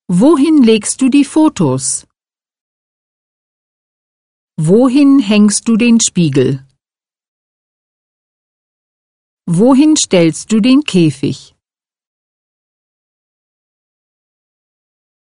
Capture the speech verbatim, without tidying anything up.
Wohin legst du die Fotos? Wohin hängst du den Spiegel? Wohin stellst du den Käfig?